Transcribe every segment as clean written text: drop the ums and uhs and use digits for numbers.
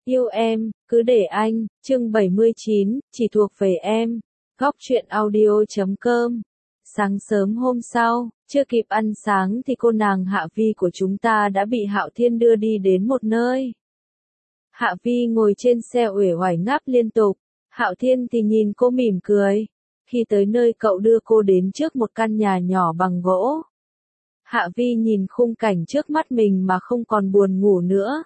Yêu em, cứ để anh, chương 79, chỉ thuộc về em. Góc truyện audio.com. Sáng sớm hôm sau, chưa kịp ăn sáng thì cô nàng Hạ Vi của chúng ta đã bị Hạo Thiên đưa đi đến một nơi. Hạ Vi ngồi trên xe uể oải ngáp liên tục, Hạo Thiên thì nhìn cô mỉm cười. Khi tới nơi cậu đưa cô đến trước một căn nhà nhỏ bằng gỗ. Hạ Vi nhìn khung cảnh trước mắt mình mà không còn buồn ngủ nữa.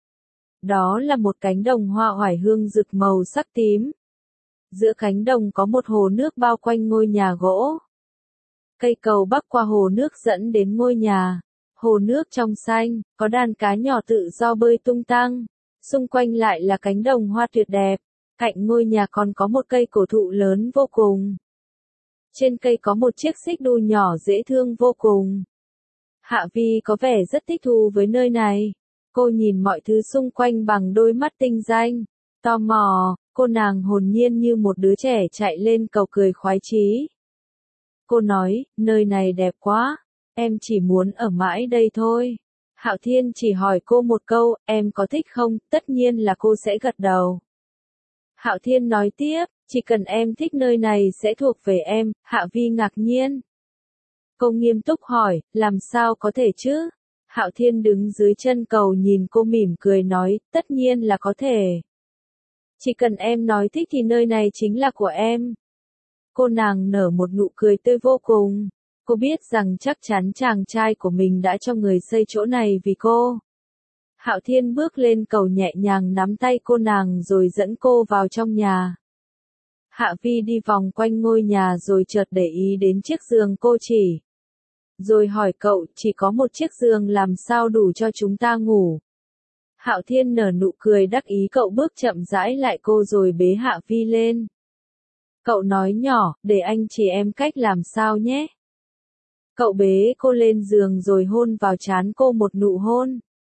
Đó là một cánh đồng hoa oải hương rực màu sắc tím. Giữa cánh đồng có một hồ nước bao quanh ngôi nhà gỗ. Cây cầu bắc qua hồ nước dẫn đến ngôi nhà. Hồ nước trong xanh, có đàn cá nhỏ tự do bơi tung tăng. Xung quanh lại là cánh đồng hoa tuyệt đẹp. Cạnh ngôi nhà còn có một cây cổ thụ lớn vô cùng. Trên cây có một chiếc xích đu nhỏ dễ thương vô cùng. Hạ Vi có vẻ rất thích thú với nơi này. Cô nhìn mọi thứ xung quanh bằng đôi mắt tinh danh. Tò mò, cô nàng hồn nhiên như một đứa trẻ chạy lên cầu cười khoái chí. Cô nói, nơi này đẹp quá, em chỉ muốn ở mãi đây thôi. Hạo Thiên chỉ hỏi cô một câu, em có thích không? Tất nhiên là cô sẽ gật đầu. Hạo Thiên nói tiếp, chỉ cần em thích nơi này sẽ thuộc về em. Hạ Vi ngạc nhiên. Cô nghiêm túc hỏi, làm sao có thể chứ? Hạo Thiên đứng dưới chân cầu nhìn cô mỉm cười nói, tất nhiên là có thể. Chỉ cần em nói thích thì nơi này chính là của em. Cô nàng nở một nụ cười tươi vô cùng. Cô biết rằng chắc chắn chàng trai của mình đã cho người xây chỗ này vì cô. Hạo Thiên bước lên cầu nhẹ nhàng nắm tay cô nàng rồi dẫn cô vào trong nhà. Hạ Vi đi vòng quanh ngôi nhà rồi chợt để ý đến chiếc giường cô chỉ. Rồi hỏi cậu, chỉ có một chiếc giường làm sao đủ cho chúng ta ngủ. Hạo Thiên nở nụ cười đắc ý, cậu bước chậm rãi lại cô rồi bế Hạ Vi lên. Cậu nói nhỏ, để anh chỉ em cách làm sao nhé. Cậu bế cô lên giường rồi hôn vào trán cô một nụ hôn.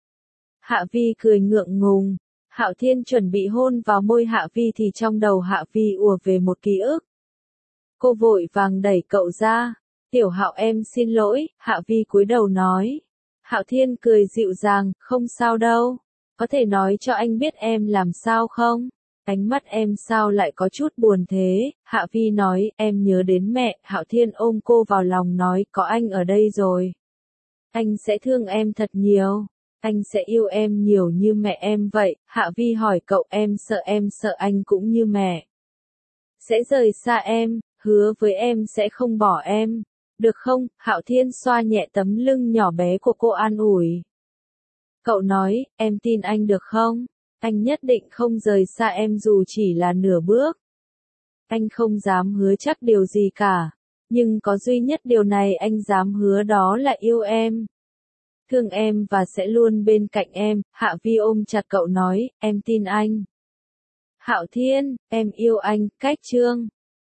Hạ Vi cười ngượng ngùng. Hạo Thiên chuẩn bị hôn vào môi Hạ Vi thì trong đầu Hạ Vi ùa về một ký ức. Cô vội vàng đẩy cậu ra. Tiểu Hạo em xin lỗi, Hạ Vi cúi đầu nói. Hạo Thiên cười dịu dàng, không sao đâu. Có thể nói cho anh biết em làm sao không? Ánh mắt em sao lại có chút buồn thế? Hạ Vi nói, em nhớ đến mẹ. Hạo Thiên ôm cô vào lòng nói, có anh ở đây rồi. Anh sẽ thương em thật nhiều. Anh sẽ yêu em nhiều như mẹ em vậy. Hạ Vi hỏi cậu, em sợ anh cũng như mẹ. Sẽ rời xa em, hứa với em sẽ không bỏ em. Được không? Hạo Thiên xoa nhẹ tấm lưng nhỏ bé của cô an ủi. Cậu nói, em tin anh được không? Anh nhất định không rời xa em dù chỉ là nửa bước. Anh không dám hứa chắc điều gì cả. Nhưng có duy nhất điều này anh dám hứa, đó là yêu em. Thương em và sẽ luôn bên cạnh em. Hạ Vi ôm chặt cậu nói, em tin anh. Hạo Thiên, em yêu anh. Cách chương